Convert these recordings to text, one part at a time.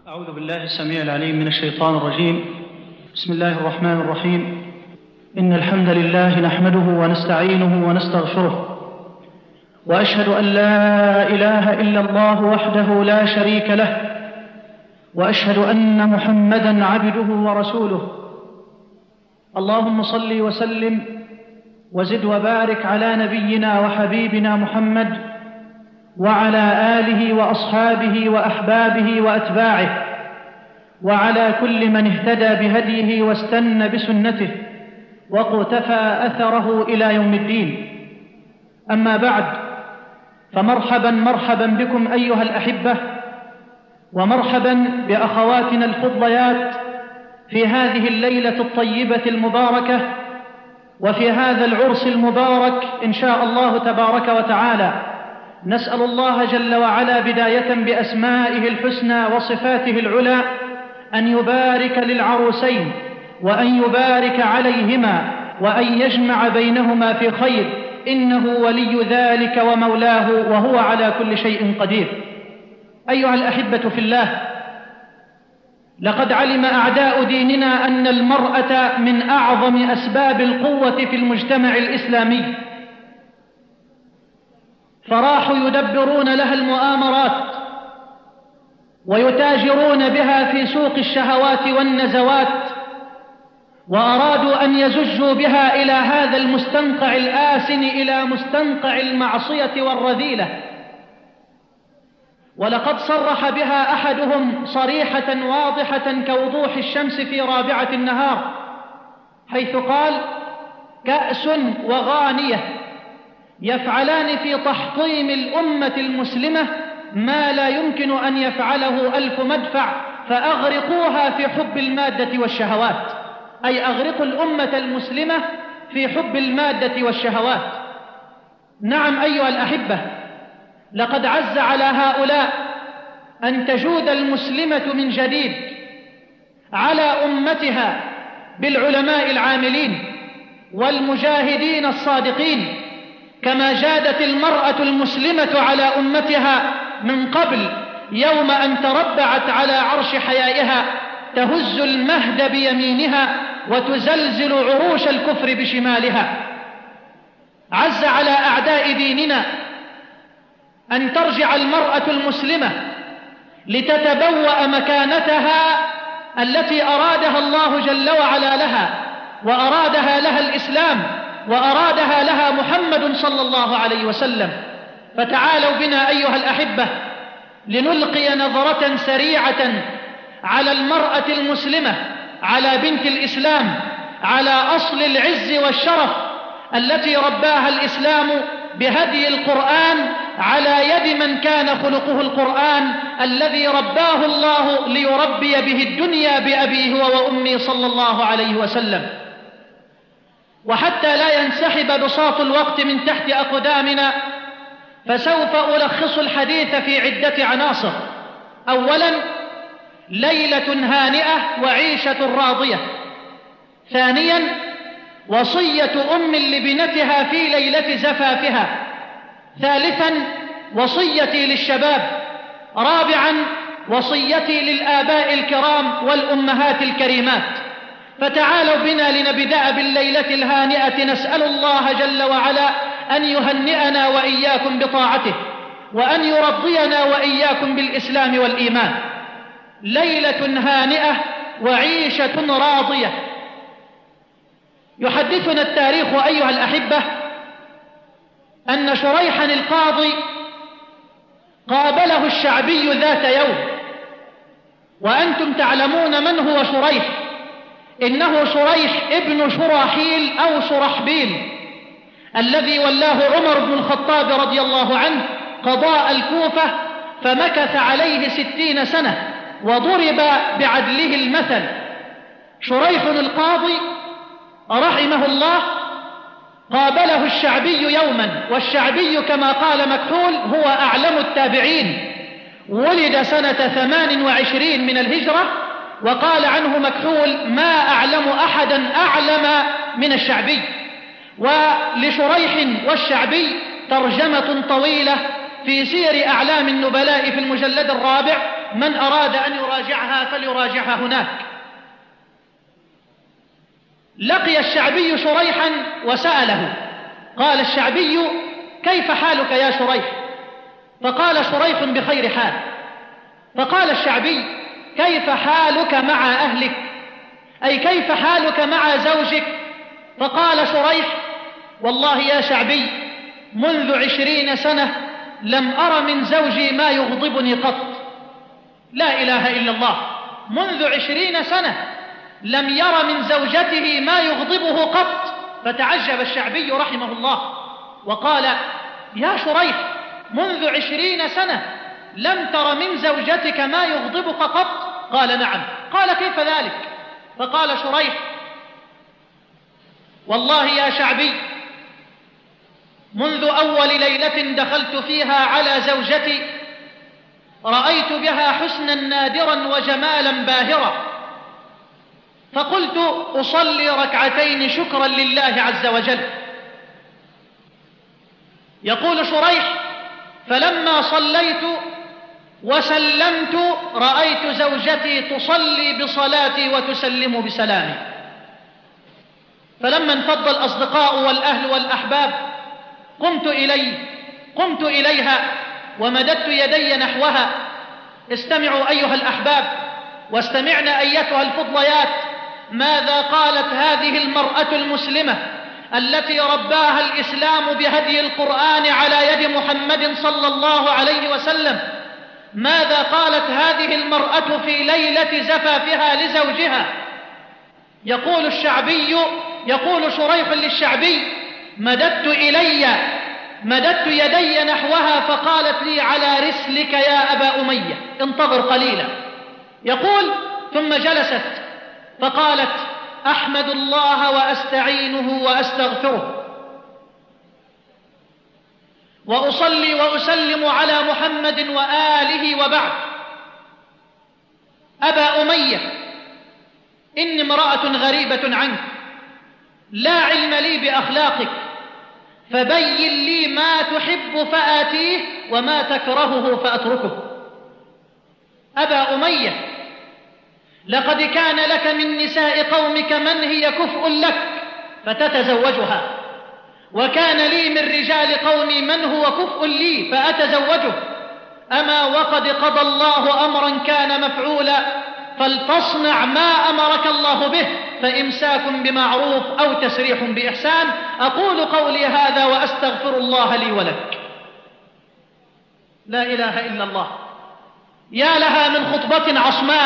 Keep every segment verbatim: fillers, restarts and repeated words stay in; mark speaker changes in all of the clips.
Speaker 1: أعوذ بالله السميع العليم من الشيطان الرجيم. بسم الله الرحمن الرحيم. إن الحمد لله نحمده ونستعينه ونستغفره، وأشهد أن لا إله إلا الله وحده لا شريك له، وأشهد أن محمدًا عبده ورسوله. اللهم صل وسلم وزد وبارك على نبينا وحبيبنا محمد وعلى آله وأصحابه وأحبابه وأتباعه، وعلى كل من اهتدى بهديه واستنى بسنته وقتفى أثره إلى يوم الدين. أما بعد، فمرحبا مرحبا بكم أيها الأحبة، ومرحبا بأخواتنا الفضليات في هذه الليلة الطيبة المباركة، وفي هذا العرس المبارك إن شاء الله تبارك وتعالى. نسأل الله جل وعلا بداية بأسمائه الحسنى وصفاته العلى أن يبارك للعروسين، وأن يبارك عليهما، وأن يجمع بينهما في خير، إنه ولي ذلك ومولاه، وهو على كل شيء قدير. أيها الأحبة في الله، لقد علم أعداء ديننا أن المرأة من أعظم أسباب القوة في المجتمع الإسلامي، فراحوا يدبرون لها المؤامرات ويتاجرون بها في سوق الشهوات والنزوات، وأرادوا أن يزجوا بها إلى هذا المستنقع الآسن، إلى مستنقع المعصية والرذيلة. ولقد صرح بها أحدهم صريحة واضحة كوضوح الشمس في رابعة النهار، حيث قال: كأس وغانية يفعلان في تحطيم الأمة المسلمة ما لا يمكن أن يفعله ألف مدفع، فأغرقوها في حب المادة والشهوات، أي أغرقوا الأمة المسلمة في حب المادة والشهوات. نعم أيها الأحبة، لقد عز على هؤلاء أن تجود المسلمة من جديد على أمتها بالعلماء العاملين والمجاهدين الصادقين، كما جادت المرأة المسلمة على أمتها من قبل، يوم أن تربعت على عرش حيائها تهز المهد بيمينها وتزلزل عروش الكفر بشمالها. عز على أعداء ديننا أن ترجع المرأة المسلمة لتتبوأ مكانتها التي أرادها الله جل وعلا لها، وأرادها لها الإسلام، وأرادها لها محمد صلى الله عليه وسلم. فتعالوا بنا أيها الأحبة لنلقي نظرة سريعة على المرأة المسلمة، على بنت الإسلام، على أصل العز والشرف التي رباها الإسلام بهدي القرآن، على يد من كان خلقه القرآن الذي رباه الله ليربي به الدنيا بأبيه وأمي صلى الله عليه وسلم. وحتى لا ينسحب بساط الوقت من تحت أقدامنا، فسوف ألخص الحديث في عدة عناصر. أولا، ليلة هانئة وعيشة راضية. ثانيا، وصية أم لبنتها في ليلة زفافها. ثالثا، وصيتي للشباب. رابعا، وصيتي للآباء الكرام والأمهات الكريمات. فتعالوا بنا لنبدأ بالليلة الهانئة. نسأل الله جل وعلا أن يهنئنا وإياكم بطاعته، وأن يرضينا وإياكم بالإسلام والإيمان. ليلة هانئة وعيشة راضية. يحدثنا التاريخ أيها الأحبة أن شريحا القاضي قابله الشعبي ذات يوم، وأنتم تعلمون من هو شريح. إنه شريح ابن شراحيل أو شرحبيل الذي ولاه عمر بن الخطاب رضي الله عنه قضاء الكوفة، فمكث عليه ستين سنة وضرب بعدله المثل. شريح القاضي رحمه الله قابله الشعبي يوما، والشعبي كما قال مكحول هو أعلم التابعين، ولد سنة ثمان وعشرين من الهجرة، وقال عنه مكحول: ما أعلم أحدا أعلم من الشعبي. ولشريح والشعبي ترجمة طويلة في سير أعلام النبلاء في المجلد الرابع، من أراد أن يراجعها فليراجعها هناك. لقي الشعبي شريحا وسأله، قال الشعبي: كيف حالك يا شريح؟ فقال شريح: بخير حال. فقال الشعبي: كيف حالك مع أهلك؟ أي كيف حالك مع زوجك؟ فقال شريح: والله يا شعبي، منذ عشرين سنة لم أر من زوجي ما يغضبني قط. لا إله إلا الله، منذ عشرين سنة لم ير من زوجته ما يغضبه قط. فتعجب الشعبي رحمه الله وقال: يا شريح، منذ عشرين سنة لم تر من زوجتك ما يغضبك قط؟ قال: نعم. قال: كيف ذلك؟ فقال شريح: والله يا شعبي، منذ أول ليلة دخلت فيها على زوجتي رأيت بها حسنا نادرا وجمالا باهرا، فقلت أصلي ركعتين شكرا لله عز وجل. يقول شريح: فلما صليت وسلمت رأيت زوجتي تصلي بصلاتي وتسلم بسلامي. فلما انفض الأصدقاء والأهل والأحباب قمت إلي قمت إليها ومددت يدي نحوها. استمعوا أيها الأحباب واستمعنا أيتها الفضليات ماذا قالت هذه المرأة المسلمة التي رباها الإسلام بهدي القرآن على يد محمد صلى الله عليه وسلم. ماذا قالت هذه المرأة في ليلة زفافها لزوجها؟ يقول الشعبي يقول شريح للشعبي: مددت إلي مددت يدي نحوها فقالت لي: على رسلك يا أبا أمية، انتظر قليلا. يقول: ثم جلست فقالت: أحمد الله وأستعينه وأستغفره وأصلي وأسلم على محمد وآله وبعد. أبا أمية، إني امرأة غريبة عنك، لا علم لي بأخلاقك، فبين لي ما تحب فآتيه وما تكرهه فأتركه. أبا أمية، لقد كان لك من نساء قومك من هي كفء لك فتتزوجها، وكان لي من رجال قومي من هو كفء لي فأتزوجه. أما وقد قضى الله أمرا كان مفعولا، فلتصنع ما أمرك الله به، فإمساك بمعروف أو تسريح بإحسان. أقول قولي هذا وأستغفر الله لي ولك. لا إله إلا الله. يا لها من خطبة عصماء.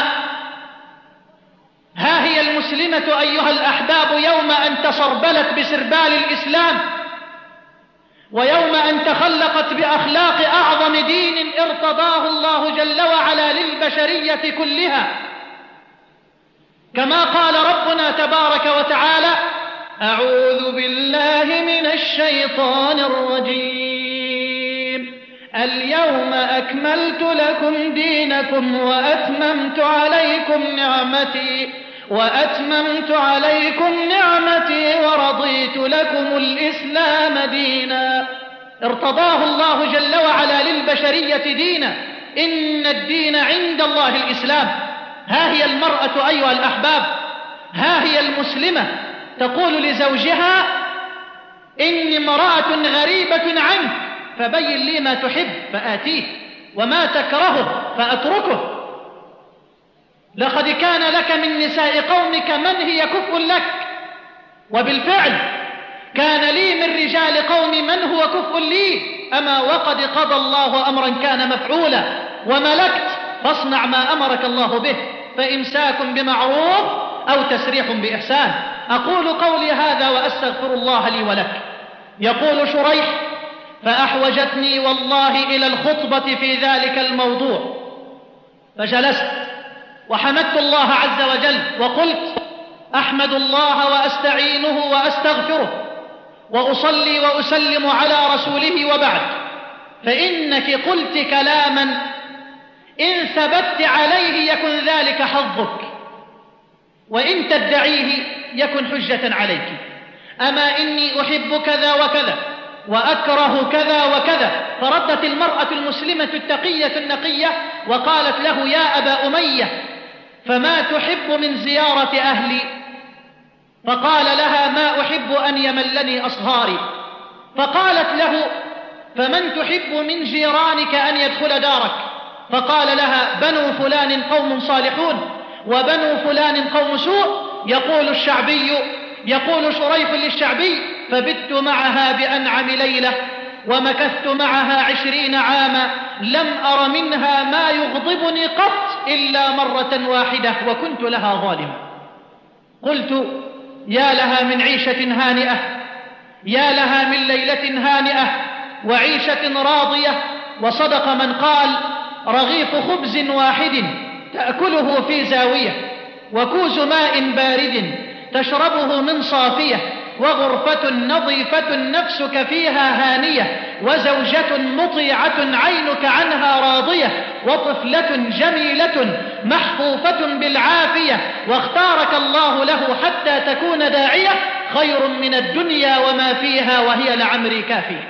Speaker 1: ها هي المسلمة أيها الأحباب يوم أن تسربلت بسربال الإسلام، ويوم أن تخلقت بأخلاق أعظم دين ارتضاه الله جل وعلا للبشرية كلها، كما قال ربنا تبارك وتعالى: أعوذ بالله من الشيطان الرجيم، اليوم أكملت لكم دينكم وأتممت عليكم نعمتي وأتممت عليكم نعمتي ورضيت لكم الإسلام دينا. ارتضاه الله جل وعلا للبشرية دينا، إن الدين عند الله الإسلام. ها هي المرأة أيها الأحباب، ها هي المسلمة تقول لزوجها: إني امرأة غريبة عنك، فبين لي ما تحب فآتيه وما تكرهه فأتركه. لقد كان لك من نساء قومك من هي كفء لك، وبالفعل كان لي من رجال قومي من هو كفء لي. أما وقد قضى الله أمرا كان مفعولا وملكت، فاصنع ما أمرك الله به، فإمساك بمعروف أو تسريح بإحسان. أقول قولي هذا وأستغفر الله لي ولك. يقول شريح: فأحوجتني والله إلى الخطبة في ذلك الموضوع، فجلست وحمدت الله عز وجل وقلت: أحمد الله وأستعينه وأستغفره وأصلي وأسلم على رسوله وبعد، فإنك قلت كلاما إن ثبت عليه يكن ذلك حظك، وإن تدعيه يكن حجة عليك. أما إني أحب كذا وكذا، وأكره كذا وكذا. فردت المرأة المسلمة التقية النقية وقالت له: يا أبا أمية، فما تحب من زيارة أهلي؟ فقال لها: ما أحب أن يملني أصهاري. فقالت له: فمن تحب من جيرانك أن يدخل دارك؟ فقال لها: بنو فلان قوم صالحون وبنو فلان قوم سوء. يقول الشعبي يقول شريف للشعبي: فبت معها بأنعم ليلة ومكثت معها عشرين عاما، لم أر منها ما يغضبني قط إلا مرة واحدة وكنت لها ظالما. قلت: يا لها من عيشة هانئة، يا لها من ليلة هانئة وعيشة راضية. وصدق من قال: رغيف خبز واحد تأكله في زاوية، وكوز ماء بارد تشربه من صافية، وغرفة نظيفة نفسك فيها هانية، وزوجة مطيعة عينك عنها راضية، وطفلة جميلة محفوفة بالعافية، واختارك الله له حتى تكون داعية، خير من الدنيا وما فيها وهي لعمري كافية.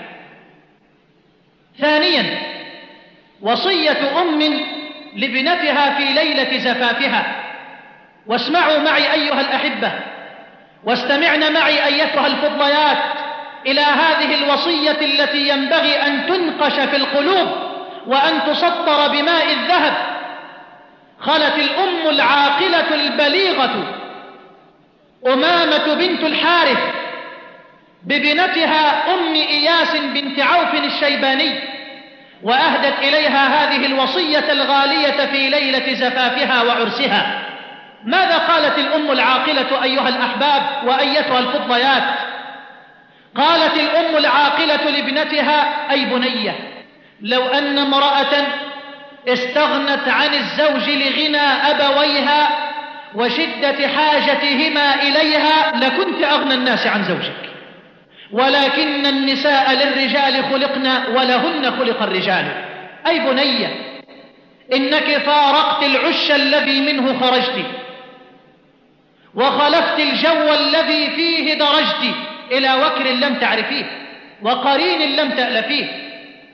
Speaker 1: ثانيا، وصية أم لابنتها في ليلة زفافها. واسمعوا معي أيها الأحبة، واستمعن معي أيتها الفضليات إلى هذه الوصية التي ينبغي أن تنقش في القلوب وأن تسطر بماء الذهب. خلت الأم العاقلة البليغة أمامة بنت الحارث ببنتها أم إياس بنت عوف الشيباني، وأهدت إليها هذه الوصية الغالية في ليلة زفافها وعرسها. ماذا قالت الأم العاقلة أيها الأحباب وأيتها الفضليات؟ قالت الأم العاقلة لابنتها: أي بنية، لو أن امرأة استغنت عن الزوج لغنى أبويها وشدة حاجتهما إليها لكنت أغنى الناس عن زوجك، ولكن النساء للرجال خلقن ولهن خلق الرجال. أي بنية، إنك فارقت العش الذي منه خرجت، وخلفت الجو الذي فيه درجت إلى وكر لم تعرفيه وقرين لم تألفيه،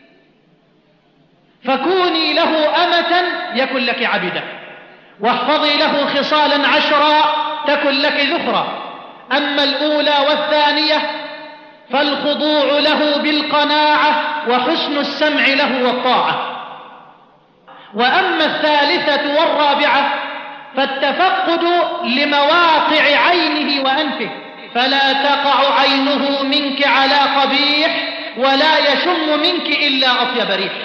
Speaker 1: فكوني له أمة يكن لك عبدا، واحفظي له خصالا عشرا تكن لك ذخرا. أما الأولى والثانية فالخضوع له بالقناعة وحسن السمع له والطاعة. وأما الثالثة والرابعة فالتفقد لمواقع عينه وأنفه، فلا تقع عينه منك على قبيح ولا يشم منك إلا أطيب ريح.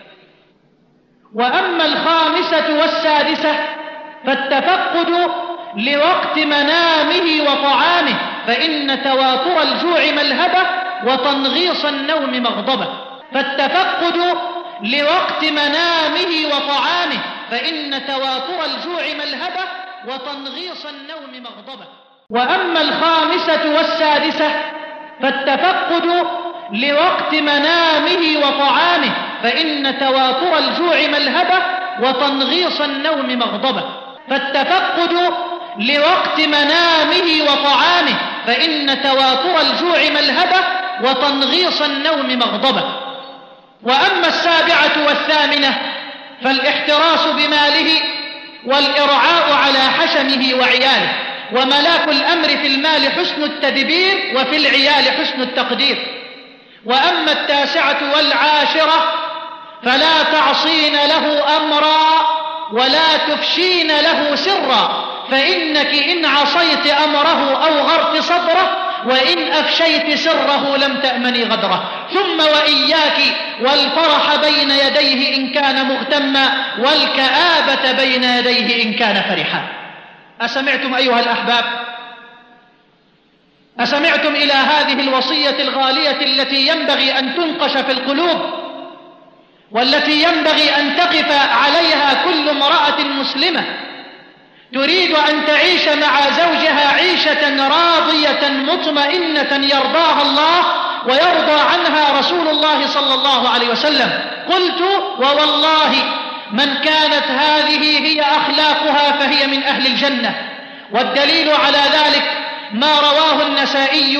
Speaker 1: وأما الخامسة والسادسة فالتفقد لوقت منامه وطعامه، فإن تواتر الجوع ملهبة وتنغيص النوم مغضبة. فالتفقد لوقت منامه وطعامه، فإن تواتر الجوع ملهبة وتنغيص النوم مغضبة. وأما الخامسة والسادسة فالتفقد لوقت منامه وطعامه، فإن تواتر الجوع ملهبة وتنغيص النوم مغضبة. فالتفقد لوقت منامه وطعامه، فإن تواتر الجوع ملهبة وتنغيص النوم مغضبة. وأما السابعة والثامنة فالاحتراس بماله والإرعاء على حشمه وعياله. وملاك الأمر في المال حسن التدبير، وفي العيال حسن التقدير. وأما التاسعة والعاشرة فلا تعصين له أمرا ولا تفشين له سرا، فإنك إن عصيت أمره أوغرت صدره، وإن أفشيت سره لم تأمني غدره. ثم وإياك والفرح بين يديه إن كان مغتما، والكآبة بين يديه إن كان فرحا. أسمعتم أيها الأحباب؟ أسمعتم إلى هذه الوصية الغالية التي ينبغي أن تنقش في القلوب، والتي ينبغي أن تقف عليها كل امرأة مسلمة تريد أن تعيش مع زوجها عيشة راضية مطمئنة يرضاها الله ويرضى عنها رسول الله صلى الله عليه وسلم. قلت: ووالله من كانت هذه هي أخلاقها فهي من أهل الجنة. والدليل على ذلك ما رواه النسائي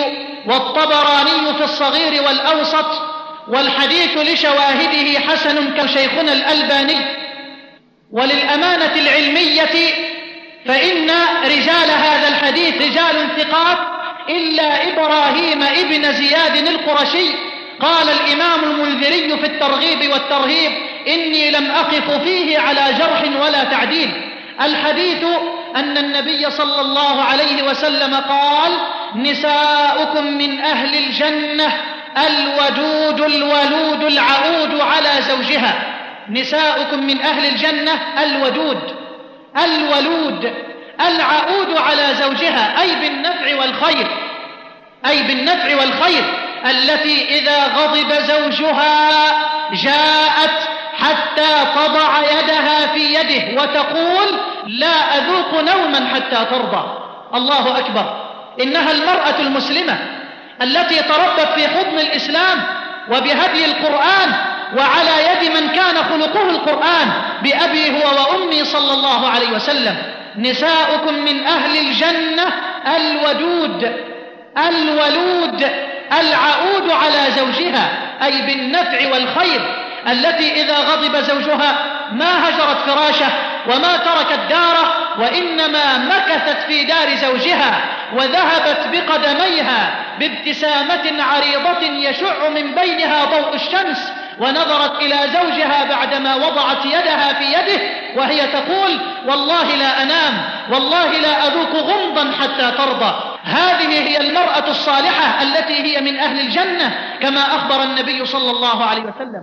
Speaker 1: والطبراني في الصغير والأوسط، والحديث لشواهده حسن كشيخنا الألباني. وللأمانة العلمية فإن رجال هذا الحديث رجال ثقات إلا إبراهيم ابن زياد القرشي. قال الإمام المنذري في الترغيب والترهيب: إني لم أقف فيه على جرح ولا تعديل. الحديث أن النبي صلى الله عليه وسلم قال: نساؤكم من أهل الجنة الودود الولود العؤود على زوجها. نساؤكم من أهل الجنة الودود الولود العؤود على زوجها، أي بالنفع والخير، أي بالنفع والخير، التي إذا غضب زوجها جاءت حتى تضع يدها في يده وتقول: لا أذوق نوما حتى ترضى. الله أكبر. إنها المرأة المسلمة التي تربت في حضن الإسلام وبهدي القرآن وعلى يد من كان خلقه القرآن، بأبي هو وأمي صلى الله عليه وسلم. نساؤكم من أهل الجنة الودود الولود العؤود على زوجها، أي بالنفع والخير، التي إذا غضب زوجها ما هجرت فراشه وما تركت داره، وإنما مكثت في دار زوجها وذهبت بقدميها بابتسامة عريضة يشع من بينها ضوء الشمس، ونظرت إلى زوجها بعدما وضعت يدها في يده وهي تقول: والله لا أنام، والله لا أذوق غمضا حتى ترضى. هذه هي المرأة الصالحة التي هي من أهل الجنة كما أخبر النبي صلى الله عليه وسلم.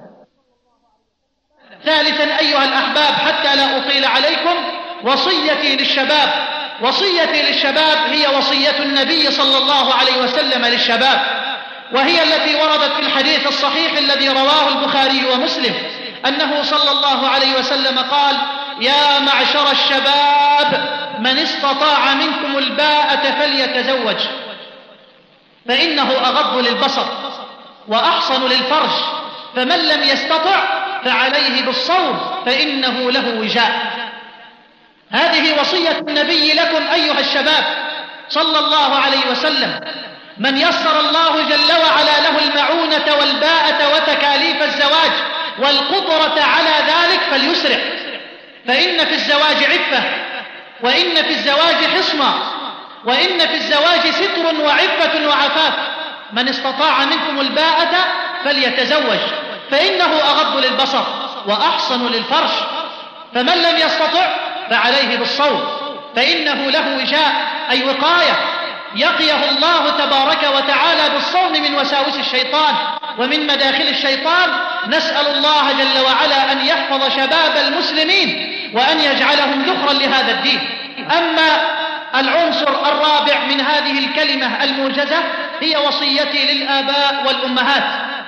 Speaker 1: ثالثا أيها الأحباب، حتى لا أطيل عليكم، وصيتي للشباب وصيتي للشباب هي وصية النبي صلى الله عليه وسلم للشباب، وهي التي وردت في الحديث الصحيح الذي رواه البخاري ومسلم، أنه صلى الله عليه وسلم قال: يا معشر الشباب من استطاع منكم الباءة فليتزوج، فإنه أغض للبصر وأحصن للفرج، فمن لم يستطع فعليه بالصوم فإنه له وجاء. هذه وصية النبي لكم أيها الشباب صلى الله عليه وسلم. من يسر الله جل وعلا له المعونة والباءة وتكاليف الزواج والقدرة على ذلك فليسرع، فإن في الزواج عفة، وإن في الزواج حصنا، وإن في الزواج ستر وعفة وعفاف. من استطاع منكم الباءة فليتزوج، فإنه أغض للبصر وأحصن للفرج، فمن لم يستطع فعليه بالصوم فإنه له وجاء، أي وقاية يقيه الله تبارك وتعالى بالصوم من وساوس الشيطان ومن مداخل الشيطان. نسأل الله جل وعلا أن يحفظ شباب المسلمين وأن يجعلهم ذخرا لهذا الدين. أما العنصر الرابع من هذه الكلمة الموجزة هي وصيتي للآباء والأمهات،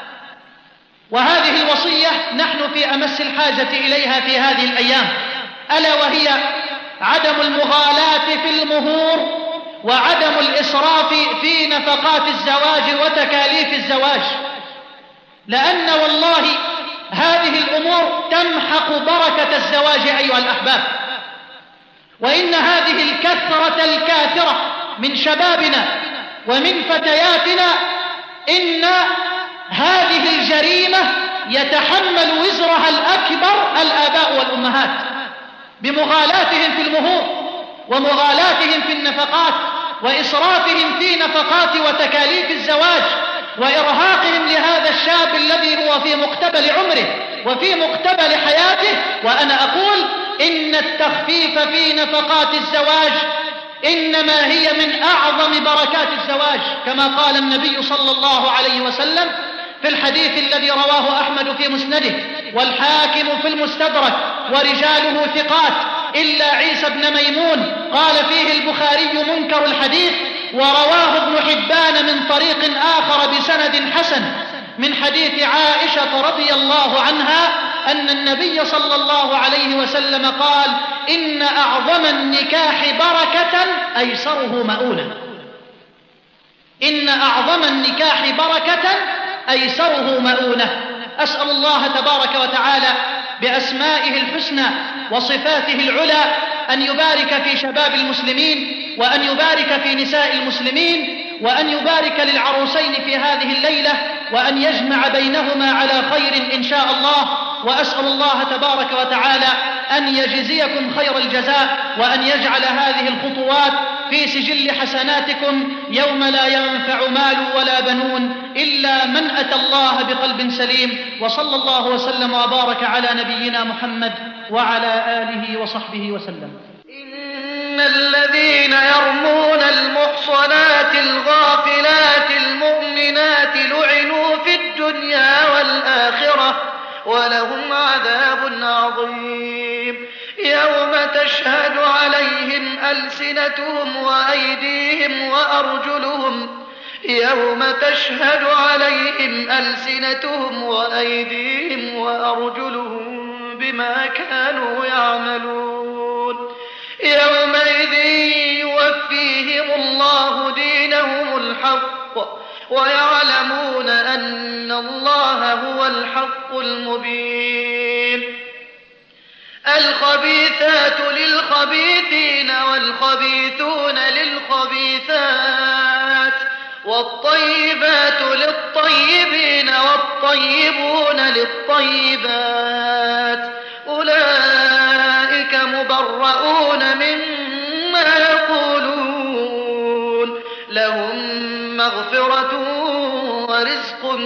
Speaker 1: وهذه الوصية نحن في أمس الحاجة إليها في هذه الأيام، ألا وهي عدم المغالاة في المهور وعدم الإسراف في نفقات الزواج وتكاليف الزواج، لأن والله هذه الأمور تمحق بركة الزواج أيها الأحباب. وإن هذه الكثرة الكاثرة من شبابنا ومن فتياتنا، إن هذه الجريمة يتحمل وزرها الأكبر الآباء والأمهات بمغالاتهم في المهور ومغالاتهم في النفقات وإسرافهم في نفقات وتكاليف الزواج وإرهاقهم لهذا الشاب الذي هو في مقتبل عمره وفي مقتبل حياته. وأنا أقول إن التخفيف في نفقات الزواج إنما هي من أعظم بركات الزواج، كما قال النبي صلى الله عليه وسلم في الحديث الذي رواه أحمد في مسنده والحاكم في المستدرك ورجاله ثقات إلا عيسى بن ميمون، قال فيه البخاري منكر الحديث، ورواه ابن حبان من طريق آخر بسند حسن من حديث عائشة رضي الله عنها أن النبي صلى الله عليه وسلم قال: إن أعظم النكاح بركة أيسره مؤونة. إن أعظم النكاح بركة أيسره مؤونة. أسأل الله تبارك وتعالى بأسمائه الحسنى وصفاته العلى أن يبارك في شباب المسلمين وأن يبارك في نساء المسلمين وأن يبارك للعروسين في هذه الليلة وأن يجمع بينهما على خير إن شاء الله. وأسأل الله تبارك وتعالى أن يجزيكم خير الجزاء وأن يجعل هذه الخطوات في سجل حسناتكم يوم لا ينفع مال ولا بنون إلا من أتى الله بقلب سليم. وصلى الله وسلم وبارك على نبينا محمد وعلى آله وصحبه وسلم.
Speaker 2: إن الذين يرمون المحصنات الغافلات المؤمنات لعنوا في الدنيا والآخرة ولهم عذاب عظيم. يوم تشهد عليهم ألسنتهم وأيديهم وأرجلهم يوم تشهد عليهم ألسنتهم وأيديهم وأرجلهم بما كانوا يعملون. يومئذ يوفيهم الله دينهم الحق ويعلمون أن الله هو الحق المبين. الخبيثات للخبيثين والخبيثون للخبيثات والطيبات للطيبين والطيبون للطيبات أولئك مبرؤون مما يقولون لهم مغفرة ورزق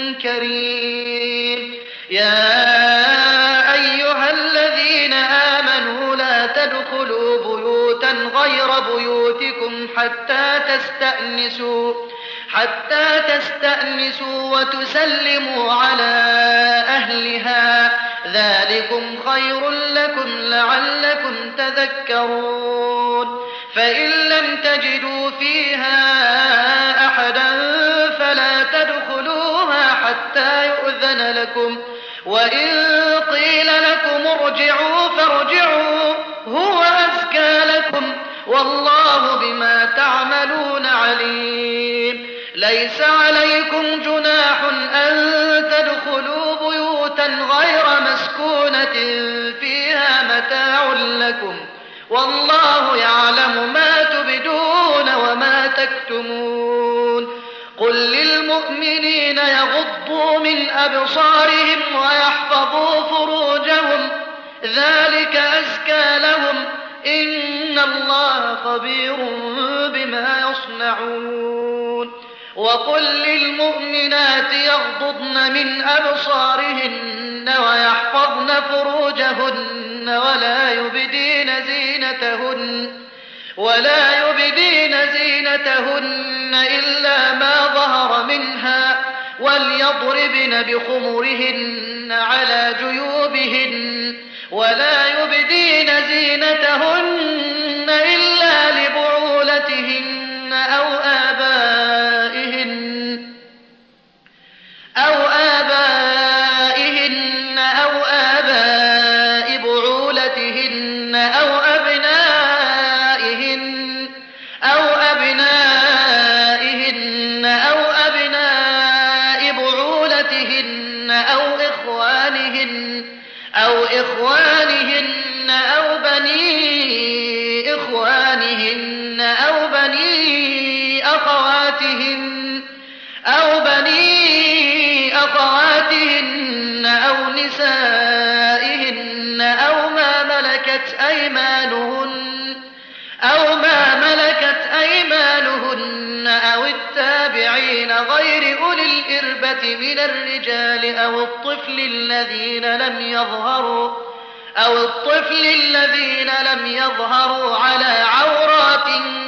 Speaker 2: كريم. يا أيها الذين آمنوا لا تدخلوا بيوتا غير بيوتكم حتى تستأنسوا حتى تستأنسوا وتسلموا على أهلها ذلكم خير لكم لعلكم تذكرون. فإن لم تجدوا فيها أحدا فلا تدخلوها حتى يؤذن لكم وإن قيل لكم ارجعوا فارجعوا هو أزكى لكم والله بما تعملون عليم. ليس عليكم جناح أن تدخلوا بيوتا غير مسكونة فيها متاع لكم والله يعلم ما تبدون وما تكتمون. قل للمؤمنين يغضوا من أبصارهم ويحفظوا فروجهم ذلك أزكى لهم إن الله خبير بما يصنعون. وقل للمؤمنات يغضضن من أبصارهن ويحفظن فروجهن ولا يبدين زينتهن ولا يبدين زينتهن إلا ما ظهر منها وليضربن بخمرهن على جيوبهن ولا يبدين زينتهن إلا لبعولتهن أو آبائهن أو آبائهن أو آباء بعولتهن أو أبنائهن أو أبنائهن أو أبناء بعولتهن أو إخوانهن أو إخوانهن أو بني إخوانهن أو بني أخواتهن أو بني أخواتهن أو نسائهن أو ما ملكت أيمانهن أو ما ملكت أيمانهن أو التابعين غير أولي الإربة من الرجال أو الطفل الذين لم يظهروا أو الطفل الذين لم يظهروا على عورات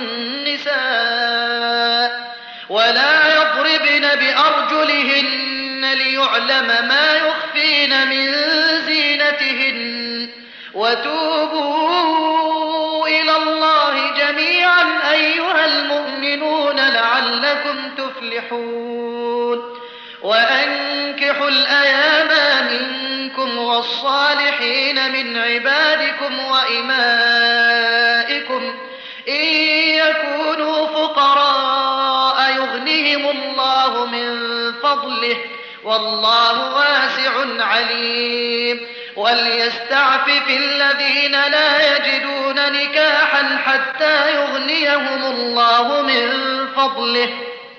Speaker 2: النساء ولا يضربن بأرجلهن ليعلم ما يخفين من زينتهن. وتوبوا إلى الله جميعا أيها المؤمنون لعلكم تفلحون. وأنكحوا الأيام منكم والصالحين من عبادكم وإمائكم إن يكونوا فقراء يغنهم الله من فضله والله واسع عليم. وليستعفف الذين لا يجدون نكاحا حتى يغنيهم الله من فضله فضله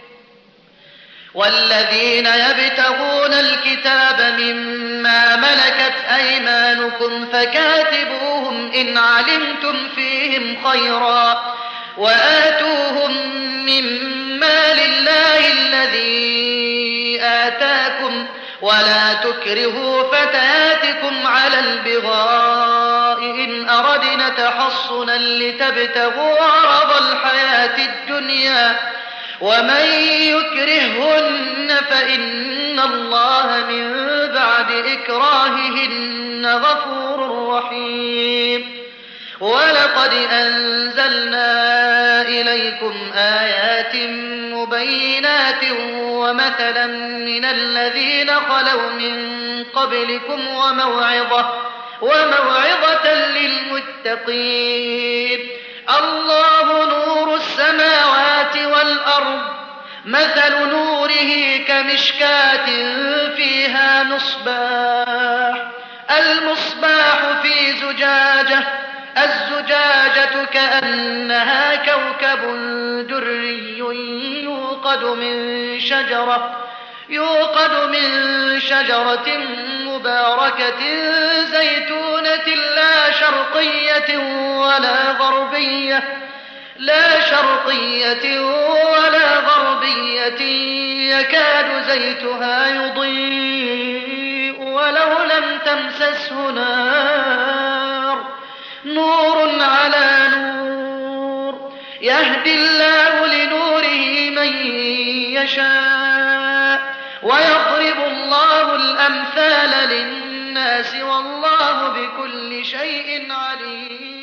Speaker 2: والذين يبتغون الكتاب مما ملكت أيمانكم فكاتبوهم إن علمتم فيهم خيرا وآتوهم مما لله الذي آتاكم ولا تكرهوا فتياتكم على البغاء إن أردنا تحصنا لتبتغوا عرض الحياة الدنيا ومن يكرههن فإن الله من بعد إكراههن غفور رحيم ولقد أنزلنا إليكم آيات مبينات ومثلا من الذين خلوا من قبلكم وموعظة, وموعظة للمتقين الله نور السماوات والأرض مثل نوره كمشكاة فيها مصباح المصباح في زجاجة الزجاجة كأنها كوكب دري يوقد من شجرة يوقد من شجرة مباركة زيتونة لا شرقية ولا غربية لا شرقية ولا غربية يكاد زيتها يضيء ولو لم تمسسه نار نور على نور يهدي الله لنوره من يشاء ويضرب الله الأمثال للناس والله بكل شيء عليم.